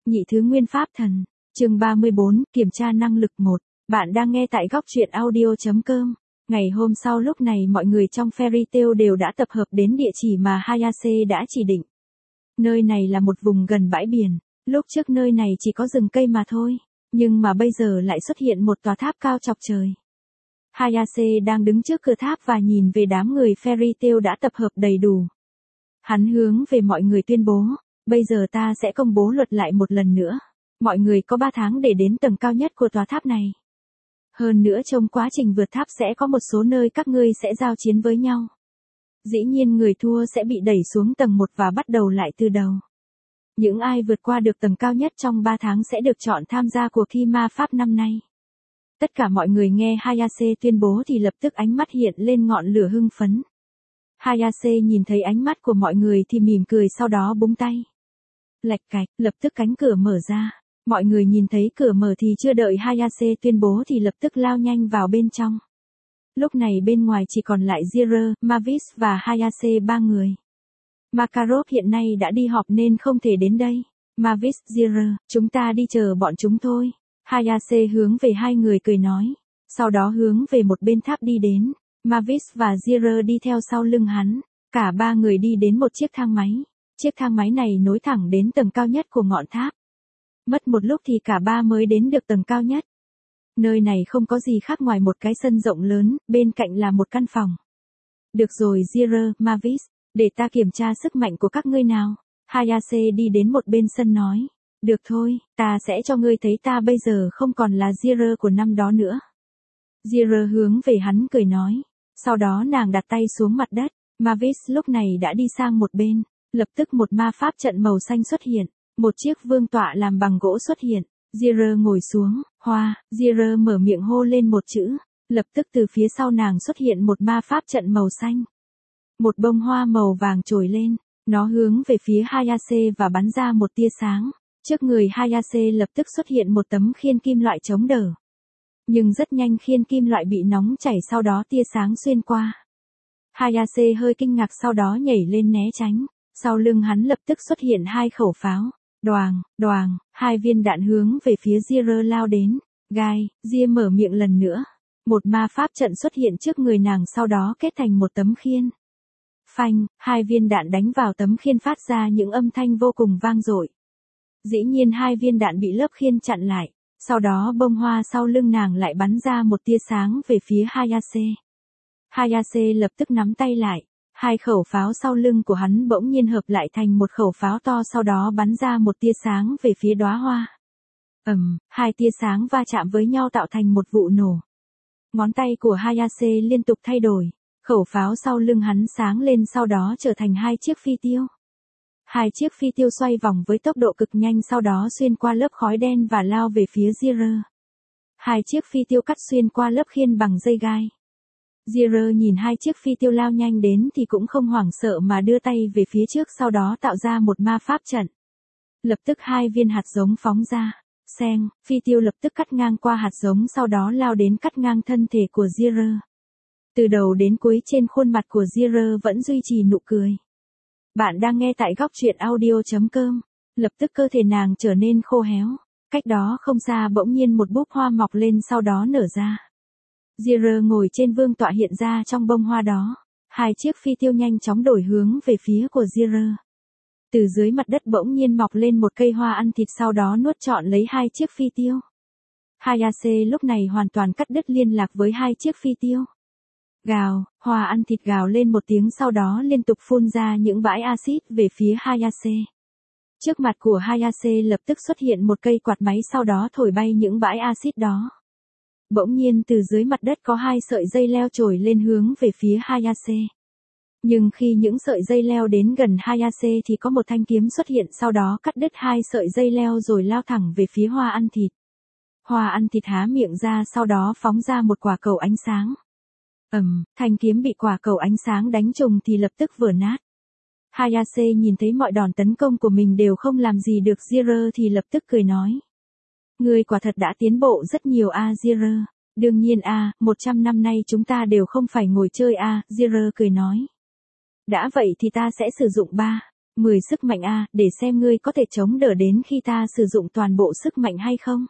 Nhị thứ nguyên pháp thần, chương 34, kiểm tra năng lực 1. Bạn đang nghe tại góc truyện audio.com. Ngày hôm sau lúc này mọi người trong Fairy Tail đều đã tập hợp đến địa chỉ mà Hayase đã chỉ định. Nơi này là một vùng gần bãi biển, lúc trước nơi này chỉ có rừng cây mà thôi, nhưng mà bây giờ lại xuất hiện một tòa tháp cao chọc trời. Hayase đang đứng trước cửa tháp và nhìn về đám người Fairy Tail đã tập hợp đầy đủ. Hắn hướng về mọi người tuyên bố, bây giờ ta sẽ công bố luật lại một lần nữa. Mọi người có 3 tháng để đến tầng cao nhất của tòa tháp này. Hơn nữa trong quá trình vượt tháp sẽ có một số nơi các ngươi sẽ giao chiến với nhau. Dĩ nhiên người thua sẽ bị đẩy xuống tầng 1 và bắt đầu lại từ đầu. Những ai vượt qua được tầng cao nhất trong 3 tháng sẽ được chọn tham gia cuộc thi ma pháp năm nay. Tất cả mọi người nghe Hayase tuyên bố thì lập tức ánh mắt hiện lên ngọn lửa hưng phấn. Hayase nhìn thấy ánh mắt của mọi người thì mỉm cười sau đó búng tay. Lạch cạch, lập tức cánh cửa mở ra. Mọi người nhìn thấy cửa mở thì chưa đợi Hayase tuyên bố thì lập tức lao nhanh vào bên trong. Lúc này bên ngoài chỉ còn lại Zero, Mavis và Hayase 3 người. Makarov hiện nay đã đi họp nên không thể đến đây. Mavis, Zero, chúng ta đi chờ bọn chúng thôi. Hayase hướng về hai người cười nói. Sau đó hướng về một bên tháp đi đến. Mavis và Zero đi theo sau lưng hắn. Cả 3 người đi đến một chiếc thang máy. Chiếc thang máy này nối thẳng đến tầng cao nhất của ngọn tháp. Mất một lúc thì cả 3 mới đến được tầng cao nhất. Nơi này không có gì khác ngoài một cái sân rộng lớn, bên cạnh là một căn phòng. Được rồi Zero, Mavis, để ta kiểm tra sức mạnh của các ngươi nào. Hayase đi đến một bên sân nói. Được thôi, ta sẽ cho ngươi thấy ta bây giờ không còn là Zero của năm đó nữa. Zero hướng về hắn cười nói. Sau đó nàng đặt tay xuống mặt đất. Mavis lúc này đã đi sang một bên. Lập tức một ma pháp trận màu xanh xuất hiện. Một chiếc vương tọa làm bằng gỗ xuất hiện. Zero ngồi xuống. Hoa, Zero mở miệng hô lên một chữ. Lập tức từ phía sau nàng xuất hiện một ma pháp trận màu xanh. Một bông hoa màu vàng trồi lên. Nó hướng về phía Hayase và bắn ra một tia sáng. Trước người Hayase lập tức xuất hiện một tấm khiên kim loại chống đỡ. Nhưng rất nhanh khiên kim loại bị nóng chảy sau đó tia sáng xuyên qua. Hayase hơi kinh ngạc sau đó nhảy lên né tránh. Sau lưng hắn lập tức xuất hiện 2 khẩu pháo. Đoàng, đoàng, 2 viên đạn hướng về phía Zero lao đến. Gai, Zia mở miệng lần nữa. Một ma pháp trận xuất hiện trước người nàng sau đó kết thành một tấm khiên. Phanh, 2 viên đạn đánh vào tấm khiên phát ra những âm thanh vô cùng vang dội. Dĩ nhiên 2 viên đạn bị lớp khiên chặn lại. Sau đó bông hoa sau lưng nàng lại bắn ra một tia sáng về phía Hayase. Hayase lập tức nắm tay lại. 2 khẩu pháo sau lưng của hắn bỗng nhiên hợp lại thành một khẩu pháo to sau đó bắn ra một tia sáng về phía đóa hoa. 2 tia sáng va chạm với nhau tạo thành một vụ nổ. Ngón tay của Hayase liên tục thay đổi. Khẩu pháo sau lưng hắn sáng lên sau đó trở thành 2 chiếc phi tiêu. 2 chiếc phi tiêu xoay vòng với tốc độ cực nhanh sau đó xuyên qua lớp khói đen và lao về phía Zero. 2 chiếc phi tiêu cắt xuyên qua lớp khiên bằng dây gai. Zero nhìn 2 chiếc phi tiêu lao nhanh đến thì cũng không hoảng sợ mà đưa tay về phía trước sau đó tạo ra một ma pháp trận. Lập tức 2 viên hạt giống phóng ra. Xeng, phi tiêu lập tức cắt ngang qua hạt giống sau đó lao đến cắt ngang thân thể của Zero. Từ đầu đến cuối trên khuôn mặt của Zero vẫn duy trì nụ cười. Bạn đang nghe tại góc truyện audio.com. Lập tức cơ thể nàng trở nên khô héo. Cách đó không xa bỗng nhiên một búp hoa mọc lên sau đó nở ra. Zero ngồi trên vương tọa hiện ra trong bông hoa đó. 2 chiếc phi tiêu nhanh chóng đổi hướng về phía của Zero. Từ dưới mặt đất bỗng nhiên mọc lên một cây hoa ăn thịt sau đó nuốt trọn lấy 2 chiếc phi tiêu. Hayase lúc này hoàn toàn cắt đứt liên lạc với 2 chiếc phi tiêu. Gào, hoa ăn thịt gào lên một tiếng sau đó liên tục phun ra những bãi axit về phía Hayase. Trước mặt của Hayase lập tức xuất hiện một cây quạt máy sau đó thổi bay những bãi axit đó. Bỗng nhiên từ dưới mặt đất có 2 sợi dây leo trồi lên hướng về phía Hayase. Nhưng khi những sợi dây leo đến gần Hayase thì có một thanh kiếm xuất hiện sau đó cắt đứt 2 sợi dây leo rồi lao thẳng về phía hoa ăn thịt. Hoa ăn thịt há miệng ra sau đó phóng ra một quả cầu ánh sáng. Thanh kiếm bị quả cầu ánh sáng đánh trùng thì lập tức vỡ nát. Hayase nhìn thấy mọi đòn tấn công của mình đều không làm gì được Zero thì lập tức cười nói. Ngươi quả thật đã tiến bộ rất nhiều Zero. Đương nhiên 100 năm nay chúng ta đều không phải ngồi chơi Zero cười nói. Đã vậy thì ta sẽ sử dụng 10 sức mạnh a, để xem ngươi có thể chống đỡ đến khi ta sử dụng toàn bộ sức mạnh hay không.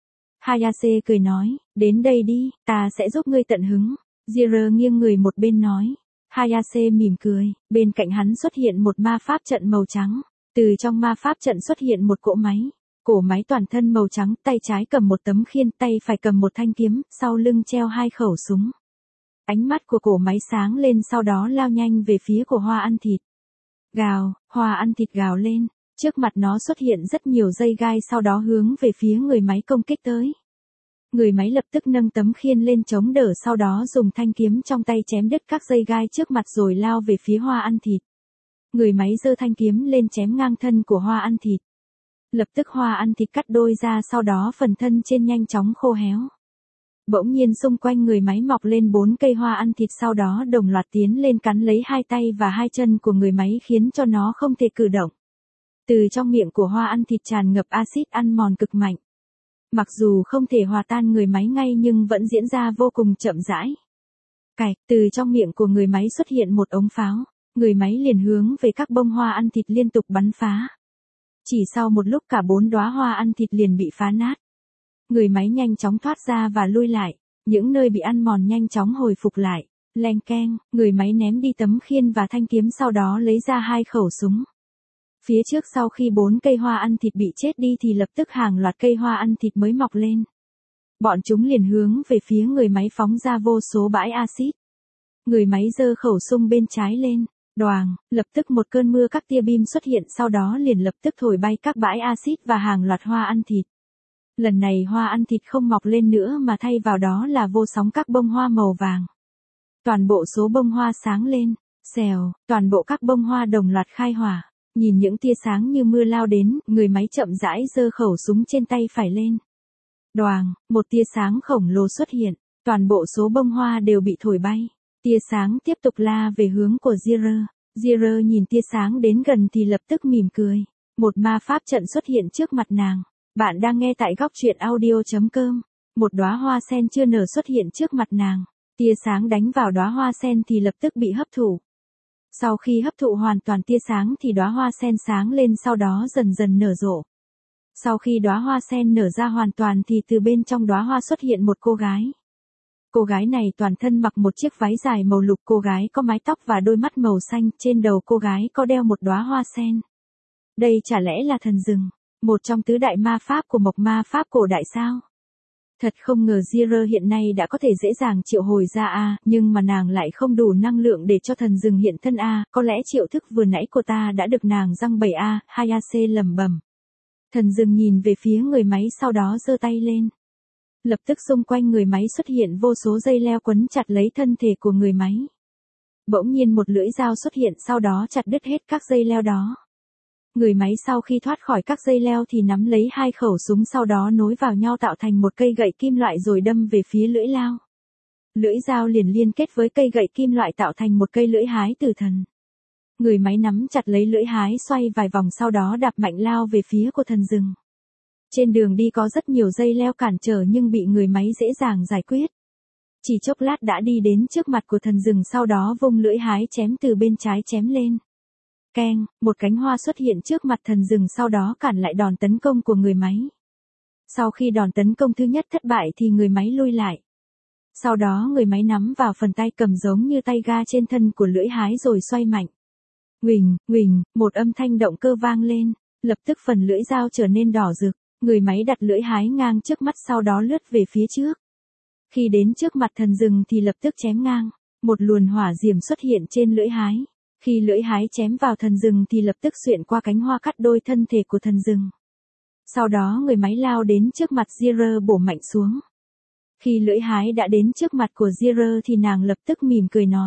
Hayase cười nói, đến đây đi, ta sẽ giúp ngươi tận hứng. Jiraiya nghiêng người một bên nói. Hayase mỉm cười, bên cạnh hắn xuất hiện một ma pháp trận màu trắng. Từ trong ma pháp trận xuất hiện một cỗ máy. Cổ máy toàn thân màu trắng, tay trái cầm một tấm khiên, tay phải cầm một thanh kiếm, sau lưng treo 2 khẩu súng. Ánh mắt của cổ máy sáng lên sau đó lao nhanh về phía của hoa ăn thịt. Gào, hoa ăn thịt gào lên, trước mặt nó xuất hiện rất nhiều dây gai sau đó hướng về phía người máy công kích tới. Người máy lập tức nâng tấm khiên lên chống đỡ sau đó dùng thanh kiếm trong tay chém đứt các dây gai trước mặt rồi lao về phía hoa ăn thịt. Người máy giơ thanh kiếm lên chém ngang thân của hoa ăn thịt. Lập tức hoa ăn thịt cắt đôi ra sau đó phần thân trên nhanh chóng khô héo. Bỗng nhiên xung quanh người máy mọc lên 4 cây hoa ăn thịt sau đó đồng loạt tiến lên cắn lấy 2 tay và 2 chân của người máy khiến cho nó không thể cử động. Từ trong miệng của hoa ăn thịt tràn ngập axit ăn mòn cực mạnh. Mặc dù không thể hòa tan người máy ngay nhưng vẫn diễn ra vô cùng chậm rãi. Cạch, từ trong miệng của người máy xuất hiện một ống pháo, người máy liền hướng về các bông hoa ăn thịt liên tục bắn phá. Chỉ sau một lúc cả 4 đóa hoa ăn thịt liền bị phá nát. Người máy nhanh chóng thoát ra và lui lại, những nơi bị ăn mòn nhanh chóng hồi phục lại. Leng keng, người máy ném đi tấm khiên và thanh kiếm sau đó lấy ra 2 khẩu súng. Phía trước sau khi 4 cây hoa ăn thịt bị chết đi thì lập tức hàng loạt cây hoa ăn thịt mới mọc lên. Bọn chúng liền hướng về phía người máy phóng ra vô số bãi axit. Người máy giơ khẩu súng bên trái lên, đoàng, lập tức một cơn mưa các tia beam xuất hiện sau đó liền lập tức thổi bay các bãi axit và hàng loạt hoa ăn thịt. Lần này hoa ăn thịt không mọc lên nữa mà thay vào đó là vô sóng các bông hoa màu vàng. Toàn bộ số bông hoa sáng lên, xèo, toàn bộ các bông hoa đồng loạt khai hỏa. Nhìn những tia sáng như mưa lao đến, người máy chậm rãi giơ khẩu súng trên tay phải lên. Đoàng, một tia sáng khổng lồ xuất hiện, toàn bộ số bông hoa đều bị thổi bay. Tia sáng tiếp tục la về hướng của Jiraiya. Jiraiya nhìn tia sáng đến gần thì lập tức mỉm cười. Một ma pháp trận xuất hiện trước mặt nàng. Bạn đang nghe tại góc truyện audio.com. Một đóa hoa sen chưa nở xuất hiện trước mặt nàng. Tia sáng đánh vào đóa hoa sen thì lập tức bị hấp thụ. Sau khi hấp thụ hoàn toàn tia sáng thì đóa hoa sen sáng lên sau đó dần dần nở rộ. Sau khi đóa hoa sen nở ra hoàn toàn thì từ bên trong đóa hoa xuất hiện một cô gái. Cô gái này toàn thân mặc một chiếc váy dài màu lục, cô gái có mái tóc và đôi mắt màu xanh, trên đầu cô gái có đeo một đóa hoa sen. Đây chả lẽ là thần rừng, một trong tứ đại ma pháp của Mộc Ma pháp cổ đại sao? Thật không ngờ Jiraiya hiện nay đã có thể dễ dàng triệu hồi ra a, nhưng mà nàng lại không đủ năng lượng để cho thần rừng hiện thân a, có lẽ triệu thức vừa nãy của ta đã được nàng răng bẩy a, Hayase lẩm bẩm. Thần rừng nhìn về phía người máy sau đó giơ tay lên. Lập tức xung quanh người máy xuất hiện vô số dây leo quấn chặt lấy thân thể của người máy. Bỗng nhiên một lưỡi dao xuất hiện sau đó chặt đứt hết các dây leo đó. Người máy sau khi thoát khỏi các dây leo thì nắm lấy 2 khẩu súng sau đó nối vào nhau tạo thành một cây gậy kim loại rồi đâm về phía lưỡi lao. Lưỡi dao liền liên kết với cây gậy kim loại tạo thành một cây lưỡi hái tử thần. Người máy nắm chặt lấy lưỡi hái xoay vài vòng sau đó đạp mạnh lao về phía của thần rừng. Trên đường đi có rất nhiều dây leo cản trở nhưng bị người máy dễ dàng giải quyết. Chỉ chốc lát đã đi đến trước mặt của thần rừng sau đó vung lưỡi hái chém từ bên trái chém lên. Keng, một cánh hoa xuất hiện trước mặt thần rừng sau đó cản lại đòn tấn công của người máy. Sau khi đòn tấn công thứ nhất thất bại thì người máy lui lại. Sau đó người máy nắm vào phần tay cầm giống như tay ga trên thân của lưỡi hái rồi xoay mạnh. Huỳnh, huỳnh, một âm thanh động cơ vang lên, lập tức phần lưỡi dao trở nên đỏ rực, người máy đặt lưỡi hái ngang trước mắt sau đó lướt về phía trước. Khi đến trước mặt thần rừng thì lập tức chém ngang, một luồn hỏa diệm xuất hiện trên lưỡi hái. Khi lưỡi hái chém vào thần rừng thì lập tức xuyên qua cánh hoa cắt đôi thân thể của thần rừng. Sau đó người máy lao đến trước mặt Jiraiya bổ mạnh xuống. Khi lưỡi hái đã đến trước mặt của Jiraiya thì nàng lập tức mỉm cười nói.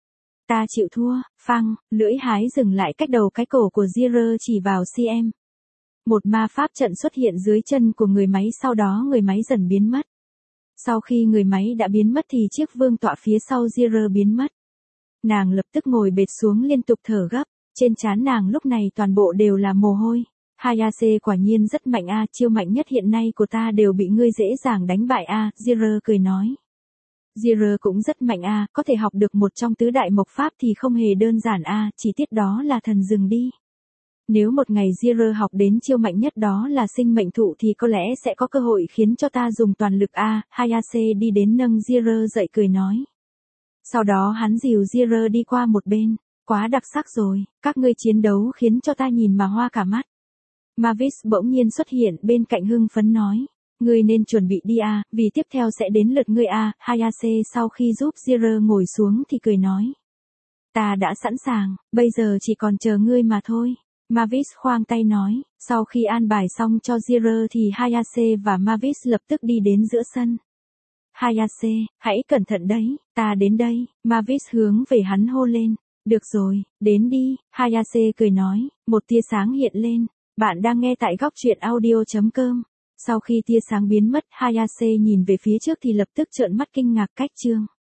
Ta chịu thua, phăng, lưỡi hái dừng lại cách đầu cái cổ của Jiraiya chỉ vào CM. Một ma pháp trận xuất hiện dưới chân của người máy sau đó người máy dần biến mất. Sau khi người máy đã biến mất thì chiếc vương tọa phía sau Jiraiya biến mất. Nàng lập tức ngồi bệt xuống liên tục thở gấp, trên trán nàng lúc này toàn bộ đều là mồ hôi. Hayase quả nhiên rất mạnh a, chiêu mạnh nhất hiện nay của ta đều bị ngươi dễ dàng đánh bại a, Jiraiya cười nói. Jiraiya cũng rất mạnh a, có thể học được một trong tứ đại mộc pháp thì không hề đơn giản a, chỉ tiếc đó là thần rừng đi. Nếu một ngày Zero học đến chiêu mạnh nhất đó là sinh mệnh thụ thì có lẽ sẽ có cơ hội khiến cho ta dùng toàn lực a. Hayase đi đến nâng Zero dậy cười nói. Sau đó hắn dìu Zero đi qua một bên. Quá đặc sắc rồi, các ngươi chiến đấu khiến cho ta nhìn mà hoa cả mắt. Mavis bỗng nhiên xuất hiện bên cạnh hưng phấn nói. Ngươi nên chuẩn bị đi a, vì tiếp theo sẽ đến lượt ngươi a. Hayase sau khi giúp Zero ngồi xuống thì cười nói. Ta đã sẵn sàng, bây giờ chỉ còn chờ ngươi mà thôi. Mavis khoang tay nói, sau khi an bài xong cho Zero thì Hayase và Mavis lập tức đi đến giữa sân. Hayase, hãy cẩn thận đấy, ta đến đây, Mavis hướng về hắn hô lên. Được rồi, đến đi, Hayase cười nói, một tia sáng hiện lên. Bạn đang nghe tại góc truyện audio.com. Sau khi tia sáng biến mất, Hayase nhìn về phía trước thì lập tức trợn mắt kinh ngạc. Cách chương